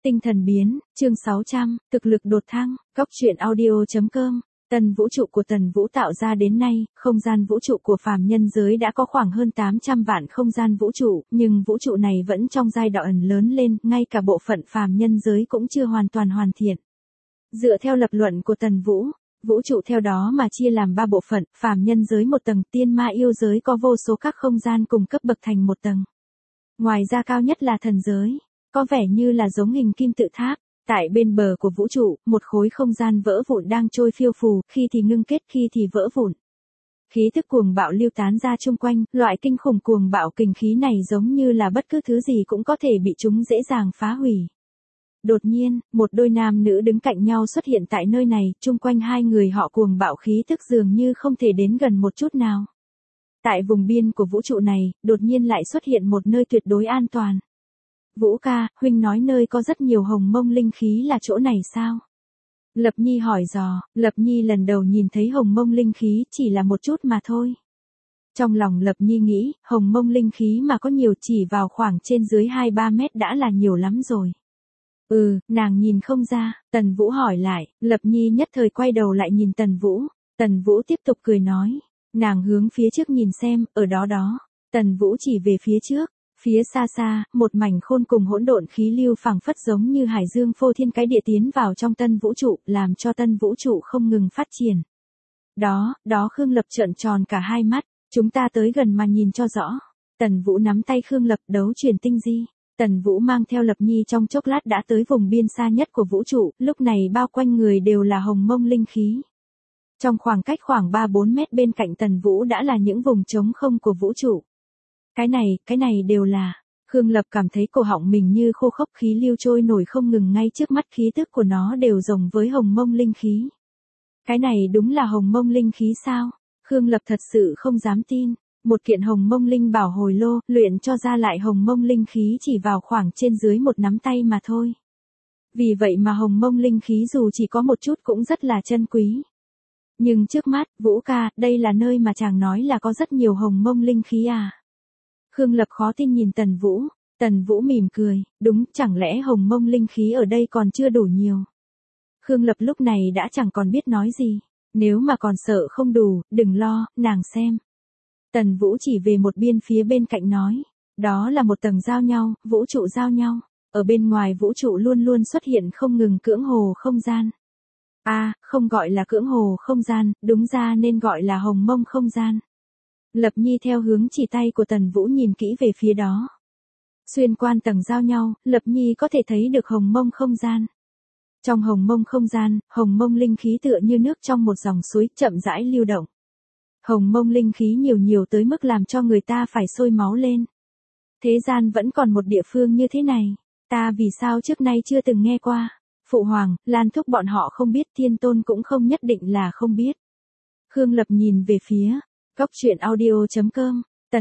Tinh thần biến, chương 600, thực lực đột thăng, góc truyện audio.com. Tân vũ trụ của Tần Vũ tạo ra đến nay, không gian vũ trụ của phàm nhân giới đã có khoảng hơn 800 vạn không gian vũ trụ, nhưng vũ trụ này vẫn trong giai đoạn lớn lên, ngay cả bộ phận phàm nhân giới cũng chưa hoàn toàn hoàn thiện. Dựa theo lập luận của Tần Vũ, vũ trụ theo đó mà chia làm 3 bộ phận, phàm nhân giới một tầng, tiên ma yêu giới có vô số các không gian cùng cấp bậc thành một tầng. Ngoài ra cao nhất là thần giới, có vẻ như là giống hình kim tự tháp. Tại bên bờ của vũ trụ, một khối không gian vỡ vụn đang trôi phiêu phù, khi thì ngưng kết khi thì vỡ vụn. Khí thức cuồng bạo lưu tán ra chung quanh, loại kinh khủng cuồng bạo kình khí này giống như là bất cứ thứ gì cũng có thể bị chúng dễ dàng phá hủy. Đột nhiên, một đôi nam nữ đứng cạnh nhau xuất hiện tại nơi này, chung quanh hai người họ cuồng bạo khí thức dường như không thể đến gần một chút nào. Tại vùng biên của vũ trụ này, đột nhiên lại xuất hiện một nơi tuyệt đối an toàn. Vũ ca, huynh nói nơi có rất nhiều hồng mông linh khí là chỗ này sao? Lập Nhi hỏi dò, Lập Nhi lần đầu nhìn thấy hồng mông linh khí chỉ là một chút mà thôi. Trong lòng Lập Nhi nghĩ, hồng mông linh khí mà có nhiều chỉ vào khoảng trên dưới 2-3 mét đã là nhiều lắm rồi. Nàng nhìn không ra, Tần Vũ hỏi lại, Lập Nhi nhất thời quay đầu lại nhìn Tần Vũ. Tần Vũ tiếp tục cười nói, nàng hướng phía trước nhìn xem, ở đó đó. Tần Vũ chỉ về phía trước. Phía xa xa, một mảnh khôn cùng hỗn độn khí lưu phảng phất giống như hải dương phô thiên cái địa tiến vào trong tân vũ trụ, làm cho tân vũ trụ không ngừng phát triển. Đó Khương Lập trợn tròn cả hai mắt, chúng ta tới gần mà nhìn cho rõ. Tần Vũ nắm tay Khương Lập đấu truyền tinh di. Tần Vũ mang theo Lập Nhi trong chốc lát đã tới vùng biên xa nhất của vũ trụ, lúc này bao quanh người đều là hồng mông linh khí. Trong khoảng cách khoảng 3-4 mét bên cạnh Tần Vũ đã là những vùng trống không của vũ trụ. Cái này đều là, Khương Lập cảm thấy cổ họng mình như khô khốc, khí lưu trôi nổi không ngừng ngay trước mắt, khí tức của nó đều rồng với hồng mông linh khí. Cái này đúng là hồng mông linh khí sao? Khương Lập thật sự không dám tin, một kiện hồng mông linh bảo hồi lô, luyện cho ra lại hồng mông linh khí chỉ vào khoảng trên dưới một nắm tay mà thôi. Vì vậy mà hồng mông linh khí dù chỉ có một chút cũng rất là chân quý. Nhưng trước mắt, Vũ ca, đây là nơi mà chàng nói là có rất nhiều hồng mông linh khí à? Khương Lập khó tin nhìn Tần Vũ. Tần Vũ mỉm cười, đúng, chẳng lẽ hồng mông linh khí ở đây còn chưa đủ nhiều. Khương Lập lúc này đã chẳng còn biết nói gì, nếu mà còn sợ không đủ, đừng lo, nàng xem. Tần Vũ chỉ về một biên phía bên cạnh nói, đó là một tầng giao nhau, vũ trụ giao nhau, ở bên ngoài vũ trụ luôn luôn xuất hiện không ngừng cưỡng hồ không gian. Không gọi là cưỡng hồ không gian, đúng ra nên gọi là hồng mông không gian. Lập Nhi theo hướng chỉ tay của Tần Vũ nhìn kỹ về phía đó. Xuyên qua tầng giao nhau, Lập Nhi có thể thấy được hồng mông không gian. Trong hồng mông không gian, hồng mông linh khí tựa như nước trong một dòng suối chậm rãi lưu động. Hồng mông linh khí nhiều tới mức làm cho người ta phải sôi máu lên. Thế gian vẫn còn một địa phương như thế này, ta vì sao trước nay chưa từng nghe qua. Phụ hoàng, Lan thúc bọn họ không biết, Thiên Tôn cũng không nhất định là không biết. Khương Lập nhìn về phía góc truyện audio.com,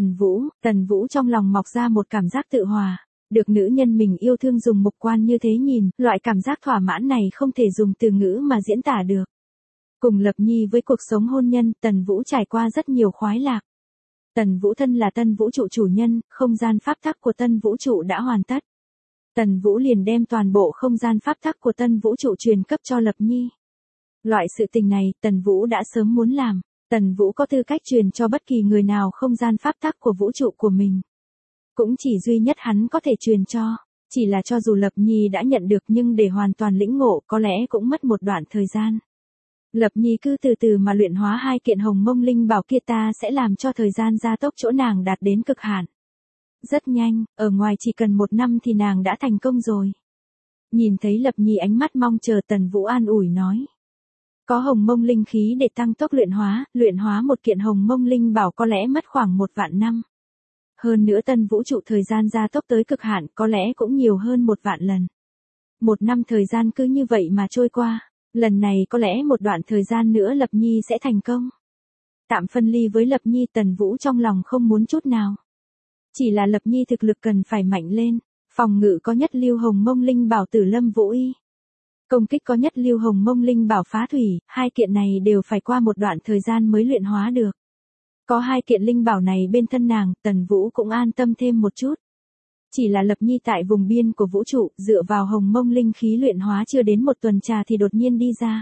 Tần Vũ trong lòng mọc ra một cảm giác tự hòa, được nữ nhân mình yêu thương dùng mục quan như thế nhìn, loại cảm giác thỏa mãn này không thể dùng từ ngữ mà diễn tả được. Cùng Lập Nhi với cuộc sống hôn nhân, Tần Vũ trải qua rất nhiều khoái lạc. Tần Vũ thân là tân vũ trụ chủ nhân, không gian pháp tắc của tân vũ trụ đã hoàn tất. Tần Vũ liền đem toàn bộ không gian pháp tắc của tân vũ trụ truyền cấp cho Lập Nhi. Loại sự tình này, Tần Vũ đã sớm muốn làm. Tần Vũ có tư cách truyền cho bất kỳ người nào không gian pháp tắc của vũ trụ của mình. Cũng chỉ duy nhất hắn có thể truyền cho. Chỉ là cho dù Lập Nhi đã nhận được nhưng để hoàn toàn lĩnh ngộ có lẽ cũng mất một đoạn thời gian. Lập Nhi cứ từ từ mà luyện hóa hai kiện hồng mông linh bảo kia, ta sẽ làm cho thời gian gia tốc chỗ nàng đạt đến cực hạn. Rất nhanh, ở ngoài chỉ cần 1 năm thì nàng đã thành công rồi. Nhìn thấy Lập Nhi ánh mắt mong chờ, Tần Vũ an ủi nói. Có hồng mông linh khí để tăng tốc luyện hóa một kiện hồng mông linh bảo có lẽ mất khoảng 1 vạn năm. Hơn nữa tân vũ trụ thời gian gia tốc tới cực hạn có lẽ cũng nhiều hơn 1 vạn lần. 1 năm thời gian cứ như vậy mà trôi qua, lần này có lẽ một đoạn thời gian nữa Lập Nhi sẽ thành công. Tạm phân ly với Lập Nhi, Tần Vũ trong lòng không muốn chút nào. Chỉ là Lập Nhi thực lực cần phải mạnh lên, phòng ngự có nhất lưu hồng mông linh bảo Tử Lâm Vũ Y. Công kích có nhất lưu hồng mông linh bảo Phá Thủy, hai kiện này đều phải qua một đoạn thời gian mới luyện hóa được. Có hai kiện linh bảo này bên thân nàng, Tần Vũ cũng an tâm thêm một chút. Chỉ là Lập Nhi tại vùng biên của vũ trụ, dựa vào hồng mông linh khí luyện hóa chưa đến một tuần trà thì đột nhiên đi ra.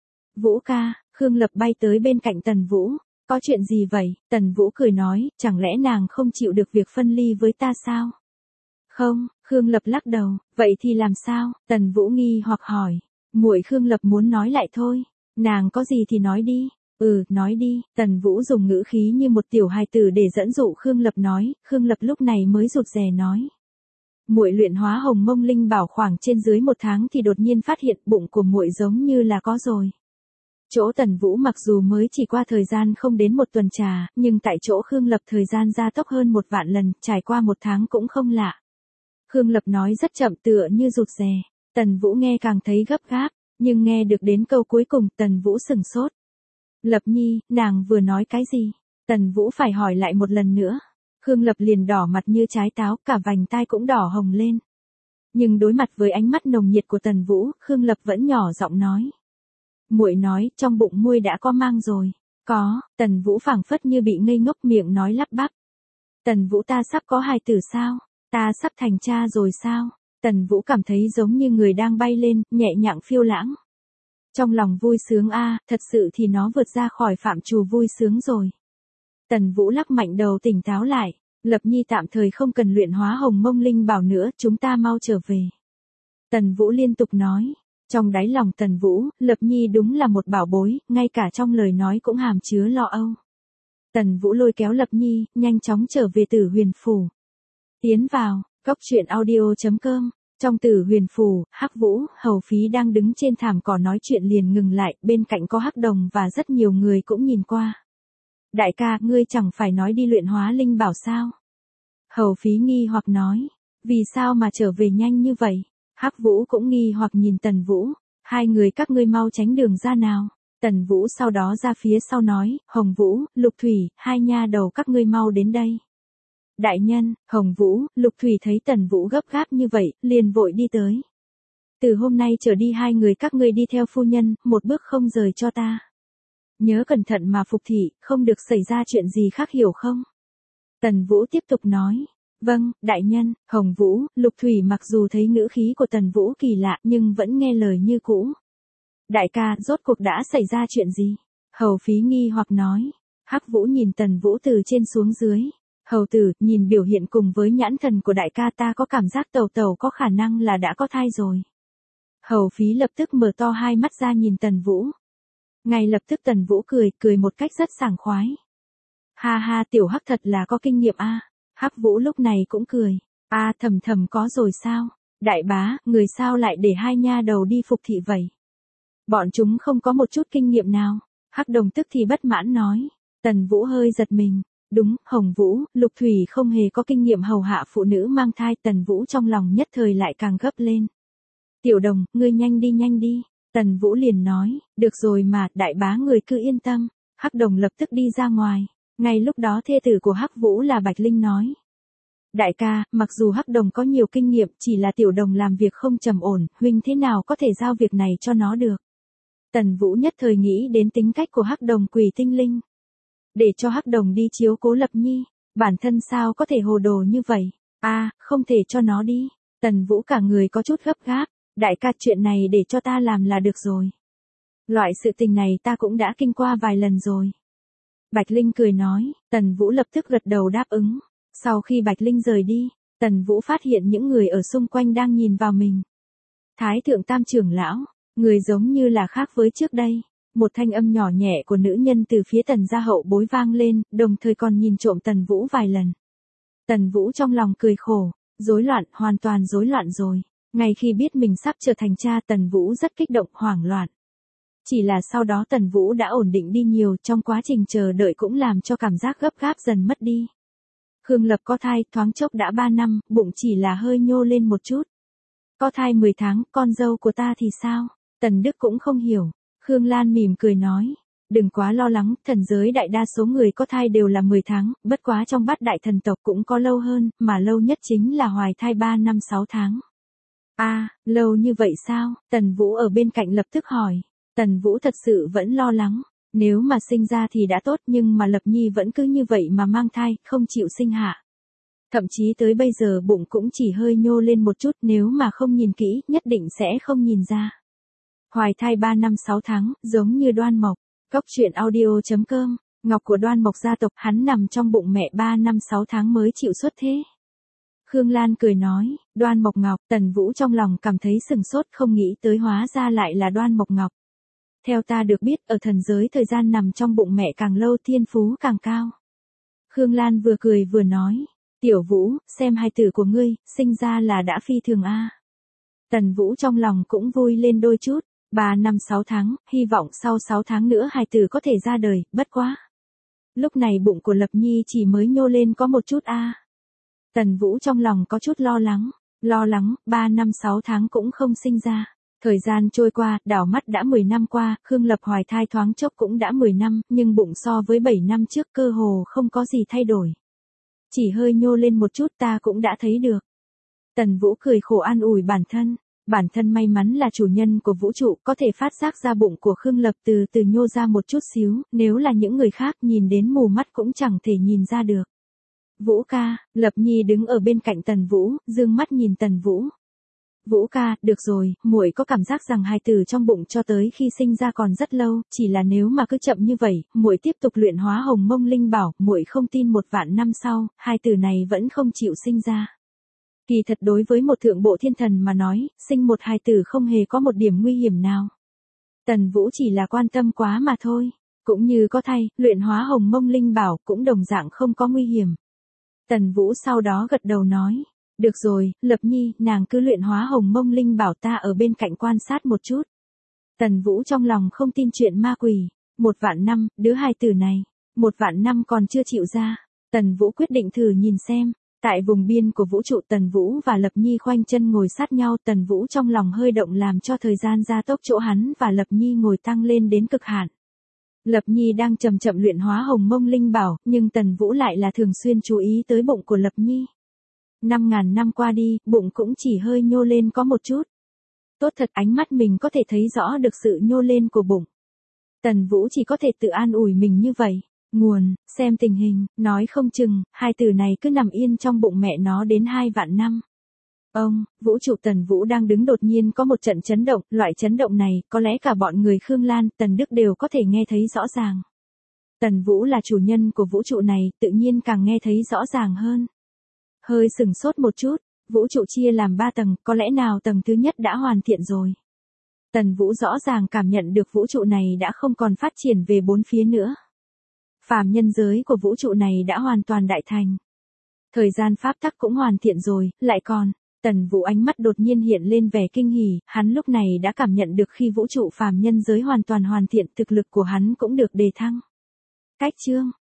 Vũ ca, Khương Lập bay tới bên cạnh Tần Vũ. Có chuyện gì vậy? Tần Vũ cười nói, chẳng lẽ nàng không chịu được việc phân ly với ta sao? Không, Khương Lập lắc đầu, vậy thì làm sao? Tần Vũ nghi hoặc hỏi. Muội Khương Lập muốn nói lại thôi. Nàng có gì thì nói đi. Nói đi. Tần Vũ dùng ngữ khí như một tiểu hài tử để dẫn dụ Khương Lập nói. Khương Lập lúc này mới rụt rè nói. Muội luyện hóa hồng mông linh bảo khoảng trên dưới 1 tháng thì đột nhiên phát hiện bụng của muội giống như là có rồi. Chỗ Tần Vũ mặc dù mới chỉ qua thời gian không đến 1 tuần trà, nhưng tại chỗ Khương Lập thời gian gia tốc hơn 1 vạn lần, trải qua 1 tháng cũng không lạ. Khương Lập nói rất chậm tựa như rụt rè. Tần Vũ nghe càng thấy gấp gáp, nhưng nghe được đến câu cuối cùng Tần Vũ sửng sốt. Lập Nhi, nàng vừa nói cái gì? Tần Vũ phải hỏi lại một lần nữa. Khương Lập liền đỏ mặt như trái táo, cả vành tai cũng đỏ hồng lên. Nhưng đối mặt với ánh mắt nồng nhiệt của Tần Vũ, Khương Lập vẫn nhỏ giọng nói. Muội nói, trong bụng muội đã có mang rồi. Có, Tần Vũ phảng phất như bị ngây ngốc miệng nói lắp bắp. Tần Vũ ta sắp có hài tử sao? Ta sắp thành cha rồi sao? Tần Vũ cảm thấy giống như người đang bay lên, nhẹ nhàng phiêu lãng. Trong lòng vui sướng thật sự thì nó vượt ra khỏi phạm trù vui sướng rồi. Tần Vũ lắc mạnh đầu tỉnh táo lại. Lập Nhi tạm thời không cần luyện hóa hồng mông linh bảo nữa, chúng ta mau trở về. Tần Vũ liên tục nói. Trong đáy lòng Tần Vũ, Lập Nhi đúng là một bảo bối, ngay cả trong lời nói cũng hàm chứa lo âu. Tần Vũ lôi kéo Lập Nhi, nhanh chóng trở về Tử Huyền Phủ. Tiến vào, goctruyện.audio.com. Trong Tử Huyền Phủ, Hắc Vũ, Hầu Phí đang đứng trên thảm cỏ nói chuyện liền ngừng lại, bên cạnh có Hắc Đồng và rất nhiều người cũng nhìn qua. Đại ca, ngươi chẳng phải nói đi luyện hóa linh bảo sao? Hầu Phí nghi hoặc nói, vì sao mà trở về nhanh như vậy? Hắc Vũ cũng nghi hoặc nhìn Tần Vũ, hai người các ngươi mau tránh đường ra nào. Tần Vũ sau đó ra phía sau nói, Hồng Vũ, Lục Thủy, hai nha đầu các ngươi mau đến đây. Đại nhân, Hồng Vũ, Lục Thủy thấy Tần Vũ gấp gáp như vậy, liền vội đi tới. Từ hôm nay trở đi hai người các ngươi đi theo phu nhân, một bước không rời cho ta. Nhớ cẩn thận mà phục thị, không được xảy ra chuyện gì khác hiểu không? Tần Vũ tiếp tục nói. Vâng, đại nhân. Hồng Vũ, Lục Thủy mặc dù thấy ngữ khí của Tần Vũ kỳ lạ nhưng vẫn nghe lời như cũ. Đại ca, rốt cuộc đã xảy ra chuyện gì? Hầu Phí nghi hoặc nói. Hắc Vũ nhìn Tần Vũ từ trên xuống dưới. Hầu tử, nhìn biểu hiện cùng với nhãn thần của đại ca ta có cảm giác Tẩu Tẩu có khả năng là đã có thai rồi. Hầu Phí lập tức mở to hai mắt ra nhìn Tần Vũ. Ngay lập tức Tần Vũ cười một cách rất sảng khoái. Ha ha, tiểu Hắc thật là có kinh nghiệm Hắc Vũ lúc này cũng cười. Thầm có rồi sao? Đại bá, người sao lại để hai nha đầu đi phục thị vậy? Bọn chúng không có một chút kinh nghiệm nào. Hắc Đồng tức thì bất mãn nói. Tần Vũ hơi giật mình. Đúng, Hồng Vũ, Lục Thủy không hề có kinh nghiệm hầu hạ phụ nữ mang thai. Tần Vũ trong lòng nhất thời lại càng gấp lên. Tiểu Đồng, ngươi nhanh đi. Tần Vũ liền nói, được rồi mà, đại bá người cứ yên tâm. Hắc Đồng lập tức đi ra ngoài. Ngay lúc đó thê tử của Hắc Vũ là Bạch Linh nói. Đại ca, mặc dù Hắc Đồng có nhiều kinh nghiệm, chỉ là Tiểu Đồng làm việc không trầm ổn, huynh thế nào có thể giao việc này cho nó được. Tần Vũ nhất thời nghĩ đến tính cách của Hắc Đồng Quỷ Tinh Linh. Để cho Hắc Đồng đi chiếu cố Lập Nhi, bản thân sao có thể hồ đồ như vậy. Không thể cho nó đi. Tần Vũ cả người có chút gấp gáp. Đại ca, chuyện này để cho ta làm là được rồi. Loại sự tình này ta cũng đã kinh qua vài lần rồi. Bạch Linh cười nói. Tần Vũ lập tức gật đầu đáp ứng. Sau khi Bạch Linh rời đi, Tần Vũ phát hiện những người ở xung quanh đang nhìn vào mình. Thái thượng Tam trưởng lão, người giống như là khác với trước đây. Một thanh âm nhỏ nhẹ của nữ nhân từ phía Tần gia hậu bối vang lên, đồng thời còn nhìn trộm Tần Vũ vài lần. Tần Vũ trong lòng cười khổ, rối loạn, hoàn toàn rối loạn rồi. Ngay khi biết mình sắp trở thành cha, Tần Vũ rất kích động, hoảng loạn. Chỉ là sau đó Tần Vũ đã ổn định đi nhiều, trong quá trình chờ đợi cũng làm cho cảm giác gấp gáp dần mất đi. Khương Lập có thai, thoáng chốc đã 3 năm, bụng chỉ là hơi nhô lên một chút. Có thai 10 tháng, con dâu của ta thì sao? Tần Đức cũng không hiểu. Khương Lan mỉm cười nói. Đừng quá lo lắng, thần giới đại đa số người có thai đều là 10 tháng, bất quá trong bát đại thần tộc cũng có lâu hơn, mà lâu nhất chính là hoài thai 3 năm 6 tháng. Lâu như vậy sao? Tần Vũ ở bên cạnh lập tức hỏi. Tần Vũ thật sự vẫn lo lắng. Nếu mà sinh ra thì đã tốt nhưng mà Lập Nhi vẫn cứ như vậy mà mang thai, không chịu sinh hạ. Thậm chí tới bây giờ bụng cũng chỉ hơi nhô lên một chút, nếu mà không nhìn kỹ, nhất định sẽ không nhìn ra. Hoài thai 3 năm 6 tháng, giống như Đoan Mộc. Góc truyện audio.com, ngọc của Đoan Mộc gia tộc, hắn nằm trong bụng mẹ 3 năm 6 tháng mới chịu xuất thế. Khương Lan cười nói, Đoan Mộc Ngọc. Tần Vũ trong lòng cảm thấy sừng sốt, không nghĩ tới hóa ra lại là Đoan Mộc Ngọc. Theo ta được biết, ở thần giới thời gian nằm trong bụng mẹ càng lâu thiên phú càng cao. Khương Lan vừa cười vừa nói, Tiểu Vũ, xem hài tử của ngươi, sinh ra là đã phi thường a. Tần Vũ trong lòng cũng vui lên đôi chút, 3 năm 6 tháng, hy vọng sau 6 tháng nữa hài tử có thể ra đời, bất quá. Lúc này bụng của Lập Nhi chỉ mới nhô lên có một chút a. Tần Vũ trong lòng có chút lo lắng, 3 năm 6 tháng cũng không sinh ra. Thời gian trôi qua, đảo mắt đã 10 năm qua, Khương Lập hoài thai thoáng chốc cũng đã 10 năm, nhưng bụng so với 7 năm trước cơ hồ không có gì thay đổi. Chỉ hơi nhô lên một chút ta cũng đã thấy được. Tần Vũ cười khổ an ủi bản thân may mắn là chủ nhân của vũ trụ, có thể phát giác ra bụng của Khương Lập từ từ nhô ra một chút xíu, nếu là những người khác nhìn đến mù mắt cũng chẳng thể nhìn ra được. Vũ ca. Lập Nhi đứng ở bên cạnh Tần Vũ, dương mắt nhìn Tần Vũ. Vũ ca, được rồi, muội có cảm giác rằng hài tử trong bụng cho tới khi sinh ra còn rất lâu, chỉ là nếu mà cứ chậm như vậy, muội tiếp tục luyện hóa Hồng Mông Linh Bảo, muội không tin 1 vạn năm sau, hài tử này vẫn không chịu sinh ra. Kỳ thật đối với một thượng bộ thiên thần mà nói, sinh một hài tử không hề có một điểm nguy hiểm nào. Tần Vũ chỉ là quan tâm quá mà thôi, cũng như có thay, luyện hóa Hồng Mông Linh Bảo cũng đồng dạng không có nguy hiểm. Tần Vũ sau đó gật đầu nói. Được rồi, Lập Nhi, nàng cứ luyện hóa Hồng Mông Linh Bảo, ta ở bên cạnh quan sát một chút. Tần Vũ trong lòng không tin chuyện ma quỷ. 1 vạn năm, đứa hài tử này. 1 vạn năm còn chưa chịu ra. Tần Vũ quyết định thử nhìn xem. Tại vùng biên của vũ trụ, Tần Vũ và Lập Nhi khoanh chân ngồi sát nhau. Tần Vũ trong lòng hơi động làm cho thời gian gia tốc chỗ hắn và Lập Nhi ngồi tăng lên đến cực hạn. Lập Nhi đang chậm chậm luyện hóa Hồng Mông Linh Bảo, nhưng Tần Vũ lại là thường xuyên chú ý tới bụng của Lập Nhi. 5.000 năm qua đi, bụng cũng chỉ hơi nhô lên có một chút. Tốt thật, ánh mắt mình có thể thấy rõ được sự nhô lên của bụng. Tần Vũ chỉ có thể tự an ủi mình như vậy. Nguồn, xem tình hình, nói không chừng, hai từ này cứ nằm yên trong bụng mẹ nó đến 2 vạn năm. Vũ trụ. Tần Vũ đang đứng đột nhiên có một trận chấn động, loại chấn động này, có lẽ cả bọn người Khương Lan, Tần Đức đều có thể nghe thấy rõ ràng. Tần Vũ là chủ nhân của vũ trụ này, tự nhiên càng nghe thấy rõ ràng hơn. Hơi sừng sốt một chút, vũ trụ chia làm 3 tầng, có lẽ nào tầng thứ nhất đã hoàn thiện rồi. Tần Vũ rõ ràng cảm nhận được vũ trụ này đã không còn phát triển về 4 phía nữa. Phàm nhân giới của vũ trụ này đã hoàn toàn đại thành. Thời gian pháp tắc cũng hoàn thiện rồi, lại còn, Tần Vũ ánh mắt đột nhiên hiện lên vẻ kinh hỉ, hắn lúc này đã cảm nhận được khi vũ trụ phàm nhân giới hoàn toàn hoàn thiện, thực lực của hắn cũng được đề thăng. Cách chương